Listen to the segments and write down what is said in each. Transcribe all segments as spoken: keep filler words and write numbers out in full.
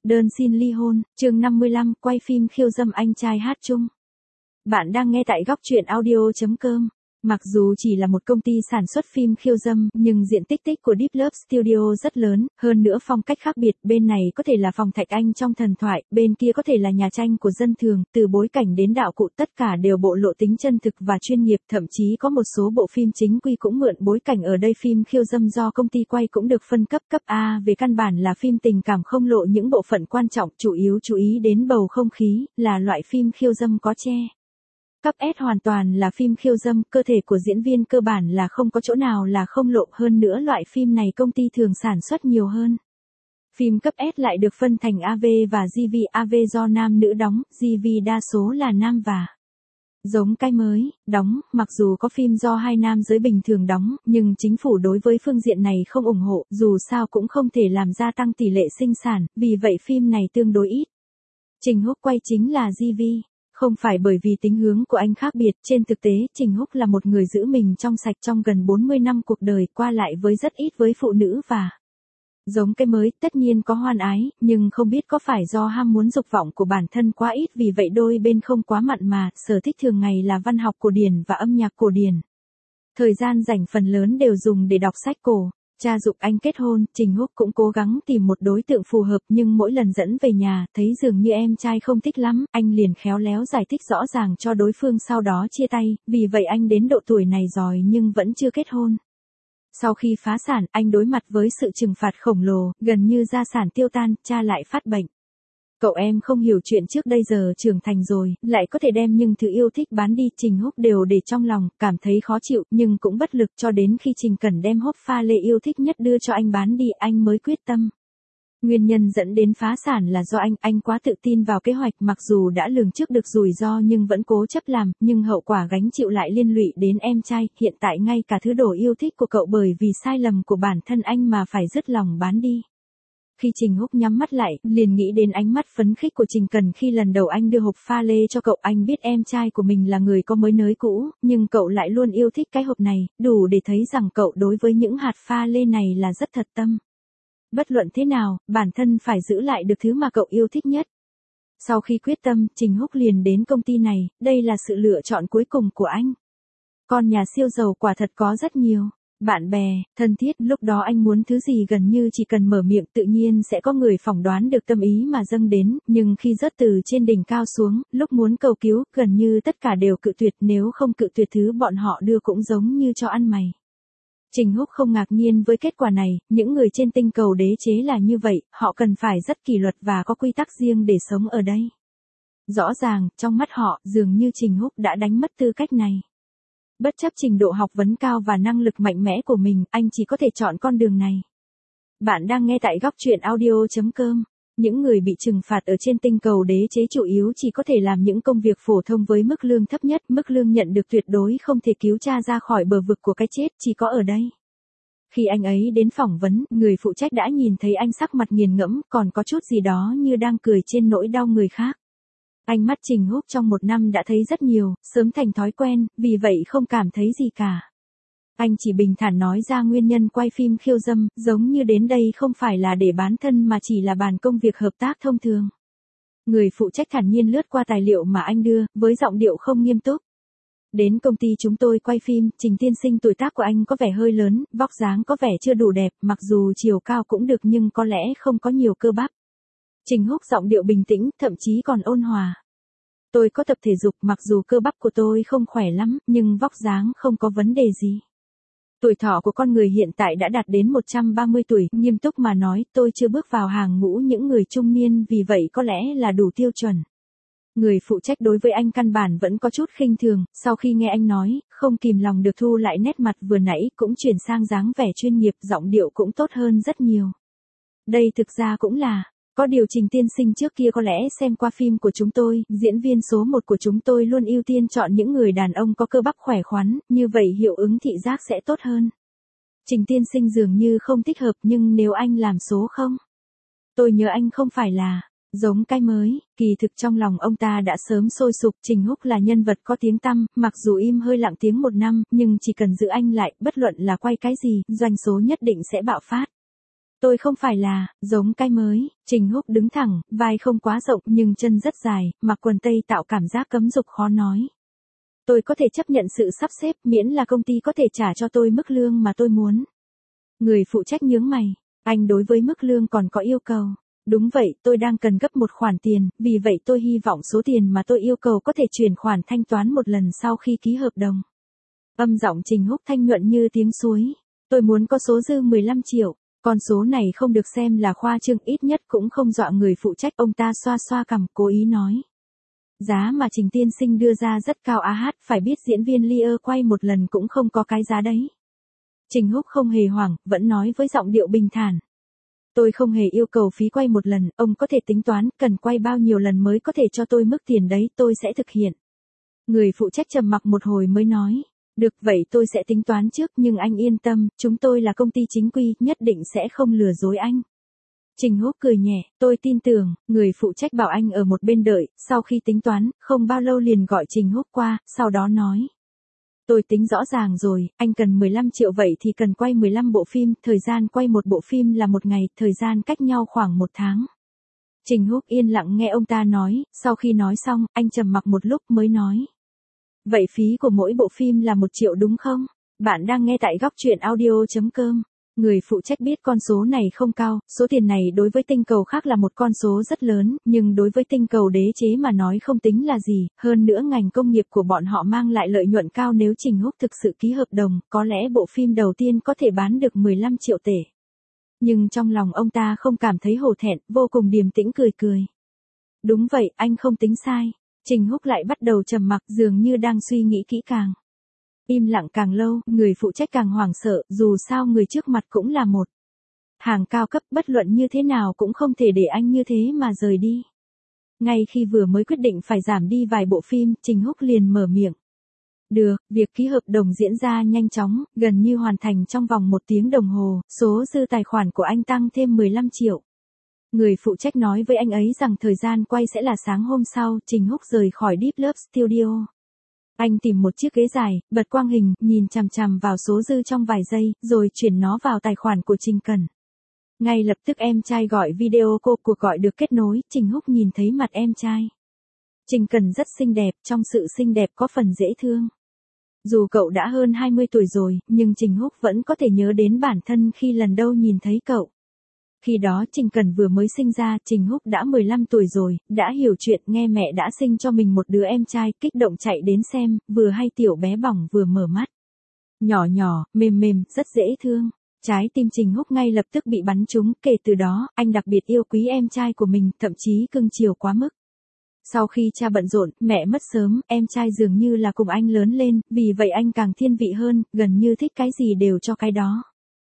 Đơn xin ly hôn, chương năm mươi lăm, quay phim khiêu dâm anh trai hát chung. Bạn đang nghe tại góc truyện audio chấm com. Mặc dù chỉ là một công ty sản xuất phim khiêu dâm, nhưng diện tích tích của Deep Love Studio rất lớn, hơn nữa phong cách khác biệt, bên này có thể là phòng Thạch Anh trong thần thoại, bên kia có thể là nhà tranh của dân thường, từ bối cảnh đến đạo cụ tất cả đều bộ lộ tính chân thực và chuyên nghiệp, thậm chí có một số bộ phim chính quy cũng mượn bối cảnh ở đây. Phim khiêu dâm do công ty quay cũng được phân cấp cấp A, về căn bản là phim tình cảm không lộ những bộ phận quan trọng, chủ yếu chú ý đến bầu không khí, là loại phim khiêu dâm có che. Cấp S hoàn toàn là phim khiêu dâm, cơ thể của diễn viên cơ bản là không có chỗ nào là không lộ, hơn nữa loại phim này công ty thường sản xuất nhiều hơn. Phim cấp S lại được phân thành a vê và giê vê, a vê do nam nữ đóng, giê vê đa số là nam và giống cái mới, đóng, mặc dù có phim do hai nam giới bình thường đóng, nhưng chính phủ đối với phương diện này không ủng hộ, dù sao cũng không thể làm gia tăng tỷ lệ sinh sản, vì vậy phim này tương đối ít. Trình Húc quay chính là giê vê. Không phải bởi vì tính hướng của anh khác biệt, trên thực tế, Trình Húc là một người giữ mình trong sạch trong gần bốn mươi năm cuộc đời, qua lại với rất ít với phụ nữ và giống cái mới, tất nhiên có hoan ái, nhưng không biết có phải do ham muốn dục vọng của bản thân quá ít, vì vậy đôi bên không quá mặn mà, sở thích thường ngày là văn học cổ điển và âm nhạc cổ điển. Thời gian rảnh phần lớn đều dùng để đọc sách cổ. Cha giục anh kết hôn, Trình Húc cũng cố gắng tìm một đối tượng phù hợp, nhưng mỗi lần dẫn về nhà, thấy dường như em trai không thích lắm, anh liền khéo léo giải thích rõ ràng cho đối phương, sau đó chia tay, vì vậy anh đến độ tuổi này rồi nhưng vẫn chưa kết hôn. Sau khi phá sản, anh đối mặt với sự trừng phạt khổng lồ, gần như gia sản tiêu tan, cha lại phát bệnh. Cậu em không hiểu chuyện trước đây giờ trưởng thành rồi, lại có thể đem những thứ yêu thích bán đi, Trình Húc đều để trong lòng, cảm thấy khó chịu, nhưng cũng bất lực, cho đến khi Trình Cẩn đem hộp pha lê yêu thích nhất đưa cho anh bán đi, anh mới quyết tâm. Nguyên nhân dẫn đến phá sản là do anh, anh quá tự tin vào kế hoạch, mặc dù đã lường trước được rủi ro nhưng vẫn cố chấp làm, nhưng hậu quả gánh chịu lại liên lụy đến em trai, hiện tại ngay cả thứ đồ yêu thích của cậu bởi vì sai lầm của bản thân anh mà phải dứt lòng bán đi. Khi Trình Húc nhắm mắt lại, liền nghĩ đến ánh mắt phấn khích của Trình Cần khi lần đầu anh đưa hộp pha lê cho cậu. Anh biết em trai của mình là người có mới nới cũ, nhưng cậu lại luôn yêu thích cái hộp này, đủ để thấy rằng cậu đối với những hạt pha lê này là rất thật tâm. Bất luận thế nào, bản thân phải giữ lại được thứ mà cậu yêu thích nhất. Sau khi quyết tâm, Trình Húc liền đến công ty này, đây là sự lựa chọn cuối cùng của anh. Con nhà siêu giàu quả thật có rất nhiều bạn bè, thân thiết, lúc đó anh muốn thứ gì gần như chỉ cần mở miệng tự nhiên sẽ có người phỏng đoán được tâm ý mà dâng đến, nhưng khi rớt từ trên đỉnh cao xuống, lúc muốn cầu cứu, gần như tất cả đều cự tuyệt, nếu không cự tuyệt thứ bọn họ đưa cũng giống như cho ăn mày. Trình Húc không ngạc nhiên với kết quả này, những người trên tinh cầu đế chế là như vậy, họ cần phải rất kỷ luật và có quy tắc riêng để sống ở đây. Rõ ràng, trong mắt họ, dường như Trình Húc đã đánh mất tư cách này. Bất chấp trình độ học vấn cao và năng lực mạnh mẽ của mình, anh chỉ có thể chọn con đường này. Bạn đang nghe tại góc truyện audio chấm com. Những người bị trừng phạt ở trên tinh cầu đế chế chủ yếu chỉ có thể làm những công việc phổ thông với mức lương thấp nhất, mức lương nhận được tuyệt đối không thể cứu cha ra khỏi bờ vực của cái chết, chỉ có ở đây. Khi anh ấy đến phỏng vấn, người phụ trách đã nhìn thấy anh sắc mặt nghiền ngẫm, còn có chút gì đó như đang cười trên nỗi đau người khác. Ánh mắt Trình Húc trong một năm đã thấy rất nhiều, sớm thành thói quen, vì vậy không cảm thấy gì cả. Anh chỉ bình thản nói ra nguyên nhân quay phim khiêu dâm, giống như đến đây không phải là để bán thân mà chỉ là bàn công việc hợp tác thông thường. Người phụ trách thản nhiên lướt qua tài liệu mà anh đưa, với giọng điệu không nghiêm túc. Đến công ty chúng tôi quay phim, Trình tiên sinh tuổi tác của anh có vẻ hơi lớn, vóc dáng có vẻ chưa đủ đẹp, mặc dù chiều cao cũng được nhưng có lẽ không có nhiều cơ bắp. Trình Húc giọng điệu bình tĩnh, thậm chí còn ôn hòa. Tôi có tập thể dục, mặc dù cơ bắp của tôi không khỏe lắm, nhưng vóc dáng không có vấn đề gì. Tuổi thọ của con người hiện tại đã đạt đến một trăm ba mươi tuổi, nghiêm túc mà nói, tôi chưa bước vào hàng ngũ những người trung niên, vì vậy có lẽ là đủ tiêu chuẩn. Người phụ trách đối với anh căn bản vẫn có chút khinh thường, sau khi nghe anh nói, không kìm lòng được thu lại nét mặt vừa nãy, cũng chuyển sang dáng vẻ chuyên nghiệp, giọng điệu cũng tốt hơn rất nhiều. Đây thực ra cũng là, có điều Trình tiên sinh trước kia có lẽ xem qua phim của chúng tôi, diễn viên số một của chúng tôi luôn ưu tiên chọn những người đàn ông có cơ bắp khỏe khoắn, như vậy hiệu ứng thị giác sẽ tốt hơn. Trình tiên sinh dường như không thích hợp, nhưng nếu anh làm số không? Tôi nhớ anh không phải là giống cái mới, kỳ thực trong lòng ông ta đã sớm sôi sục. Trình Húc là nhân vật có tiếng tăm, mặc dù im hơi lặng tiếng một năm, nhưng chỉ cần giữ anh lại, bất luận là quay cái gì, doanh số nhất định sẽ bạo phát. Tôi không phải là, giống cái mới. Trình Húc đứng thẳng, vai không quá rộng nhưng chân rất dài, mặc quần tây tạo cảm giác cấm dục khó nói. Tôi có thể chấp nhận sự sắp xếp miễn là công ty có thể trả cho tôi mức lương mà tôi muốn. Người phụ trách nhướng mày. Anh đối với mức lương còn có yêu cầu. Đúng vậy, tôi đang cần gấp một khoản tiền, vì vậy tôi hy vọng số tiền mà tôi yêu cầu có thể chuyển khoản thanh toán một lần sau khi ký hợp đồng. Âm giọng Trình Húc thanh nhuận như tiếng suối. Tôi muốn có số dư mười lăm triệu. Con số này không được xem là khoa trương, ít nhất cũng không dọa người phụ trách. Ông ta xoa xoa cằm cố ý nói. Giá mà Trình tiên sinh đưa ra rất cao á hát, phải biết diễn viên Lear quay một lần cũng không có cái giá đấy. Trình Húc không hề hoảng, vẫn nói với giọng điệu bình thản. Tôi không hề yêu cầu phí quay một lần, ông có thể tính toán, cần quay bao nhiêu lần mới có thể cho tôi mức tiền đấy, tôi sẽ thực hiện. Người phụ trách trầm mặc một hồi mới nói. Được vậy tôi sẽ tính toán trước nhưng anh yên tâm, chúng tôi là công ty chính quy, nhất định sẽ không lừa dối anh. Trình Húc cười nhẹ, tôi tin tưởng, người phụ trách bảo anh ở một bên đợi, sau khi tính toán, không bao lâu liền gọi Trình Húc qua, sau đó nói. Tôi tính rõ ràng rồi, anh cần mười lăm triệu vậy thì cần quay mười lăm bộ phim, thời gian quay một bộ phim là một ngày, thời gian cách nhau khoảng một tháng. Trình Húc yên lặng nghe ông ta nói, sau khi nói xong, anh trầm mặc một lúc mới nói. Vậy phí của mỗi bộ phim là một triệu đúng không? Bạn đang nghe tại góc truyện audio chấm com. Người phụ trách biết con số này không cao, số tiền này đối với tinh cầu khác là một con số rất lớn, nhưng đối với tinh cầu đế chế mà nói không tính là gì, hơn nữa ngành công nghiệp của bọn họ mang lại lợi nhuận cao. Nếu Trình Húc thực sự ký hợp đồng, có lẽ bộ phim đầu tiên có thể bán được mười lăm triệu tệ. Nhưng trong lòng ông ta không cảm thấy hổ thẹn, vô cùng điềm tĩnh cười cười. Đúng vậy, anh không tính sai. Trình Húc lại bắt đầu trầm mặc dường như đang suy nghĩ kỹ càng. Im lặng càng lâu, người phụ trách càng hoảng sợ, dù sao người trước mặt cũng là một hàng cao cấp, bất luận như thế nào cũng không thể để anh như thế mà rời đi. Ngay khi vừa mới quyết định phải giảm đi vài bộ phim, Trình Húc liền mở miệng. Được, việc ký hợp đồng diễn ra nhanh chóng, gần như hoàn thành trong vòng một tiếng đồng hồ, số dư tài khoản của anh tăng thêm mười lăm triệu. Người phụ trách nói với anh ấy rằng thời gian quay sẽ là sáng hôm sau. Trình Húc rời khỏi Deep Love Studio. Anh tìm một chiếc ghế dài, bật quang hình, nhìn chằm chằm vào số dư trong vài giây, rồi chuyển nó vào tài khoản của Trình Cẩn. Ngay lập tức em trai gọi video cô, cuộc gọi được kết nối, Trình Húc nhìn thấy mặt em trai. Trình Cẩn rất xinh đẹp, trong sự xinh đẹp có phần dễ thương. Dù cậu đã hơn hai mươi tuổi rồi, nhưng Trình Húc vẫn có thể nhớ đến bản thân khi lần đầu nhìn thấy cậu. Khi đó Trình Cẩn vừa mới sinh ra, Trình Húc đã mười lăm tuổi rồi, đã hiểu chuyện, nghe mẹ đã sinh cho mình một đứa em trai, kích động chạy đến xem, vừa hay tiểu bé bỏng vừa mở mắt. Nhỏ nhỏ, mềm mềm, rất dễ thương. Trái tim Trình Húc ngay lập tức bị bắn trúng, kể từ đó, anh đặc biệt yêu quý em trai của mình, thậm chí cưng chiều quá mức. Sau khi cha bận rộn, mẹ mất sớm, em trai dường như là cùng anh lớn lên, vì vậy anh càng thiên vị hơn, gần như thích cái gì đều cho cái đó.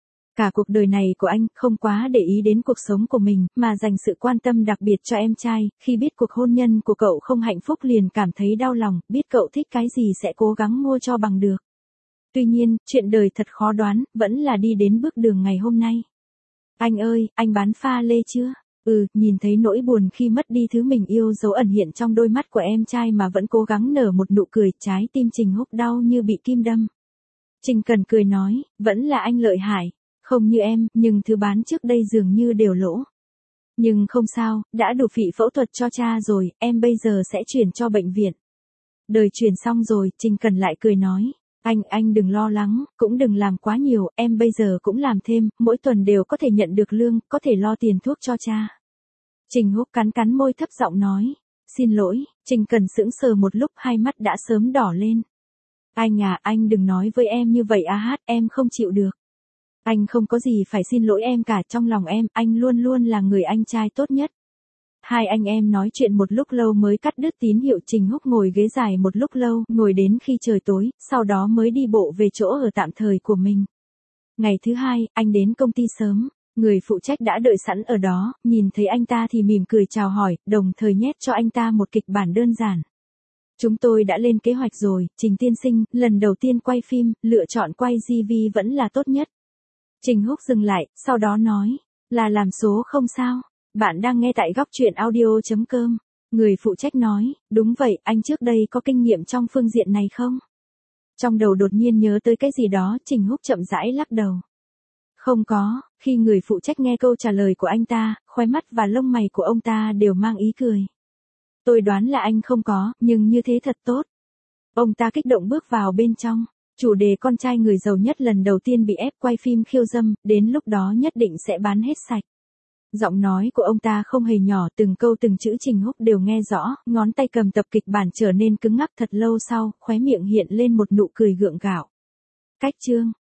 Cả cuộc đời này của anh không quá để ý đến cuộc sống của mình, mà dành sự quan tâm đặc biệt cho em trai. Khi biết cuộc hôn nhân của cậu không hạnh phúc liền cảm thấy đau lòng, biết cậu thích cái gì sẽ cố gắng mua cho bằng được. Tuy nhiên, chuyện đời thật khó đoán, vẫn là đi đến bước đường ngày hôm nay. Anh ơi, anh bán pha lê chưa? Ừ, nhìn thấy nỗi buồn khi mất đi thứ mình yêu dấu ẩn hiện trong đôi mắt của em trai mà vẫn cố gắng nở một nụ cười, trái tim Trình Húc đau như bị kim đâm. Trình Cần cười nói, vẫn là anh lợi hại. Không như em, nhưng thứ bán trước đây dường như đều lỗ. Nhưng không sao, đã đủ phí phẫu thuật cho cha rồi, em bây giờ sẽ chuyển cho bệnh viện. Đời chuyển xong rồi, Trình Cần lại cười nói. Anh, anh đừng lo lắng, cũng đừng làm quá nhiều, em bây giờ cũng làm thêm, mỗi tuần đều có thể nhận được lương, có thể lo tiền thuốc cho cha. Trình Húc cắn cắn môi thấp giọng nói. Xin lỗi, Trình Cần sững sờ một lúc, hai mắt đã sớm đỏ lên. Anh à, anh đừng nói với em như vậy a hát, em không chịu được. Anh không có gì phải xin lỗi em cả, trong lòng em, anh luôn luôn là người anh trai tốt nhất. Hai anh em nói chuyện một lúc lâu mới cắt đứt tín hiệu. Trình Húc ngồi ghế dài một lúc lâu, ngồi đến khi trời tối, sau đó mới đi bộ về chỗ ở tạm thời của mình. Ngày thứ hai, anh đến công ty sớm, người phụ trách đã đợi sẵn ở đó, nhìn thấy anh ta thì mỉm cười chào hỏi, đồng thời nhét cho anh ta một kịch bản đơn giản. Chúng tôi đã lên kế hoạch rồi, Trình tiên sinh, lần đầu tiên quay phim, lựa chọn quay gi vi vẫn là tốt nhất. Trình Húc dừng lại, sau đó nói, là làm số không sao. Bạn đang nghe tại góc truyện audio chấm com. Người phụ trách nói, đúng vậy, anh trước đây có kinh nghiệm trong phương diện này không? Trong đầu đột nhiên nhớ tới cái gì đó, Trình Húc chậm rãi lắc đầu. Không có, khi người phụ trách nghe câu trả lời của anh ta, khóe mắt và lông mày của ông ta đều mang ý cười. Tôi đoán là anh không có, nhưng như thế thật tốt. Ông ta kích động bước vào bên trong. Chủ đề con trai người giàu nhất lần đầu tiên bị ép quay phim khiêu dâm, đến lúc đó nhất định sẽ bán hết sạch. Giọng nói của ông ta không hề nhỏ, từng câu từng chữ Trình Húc đều nghe rõ, ngón tay cầm tập kịch bản trở nên cứng ngắc thật lâu sau, khóe miệng hiện lên một nụ cười gượng gạo. Cách chương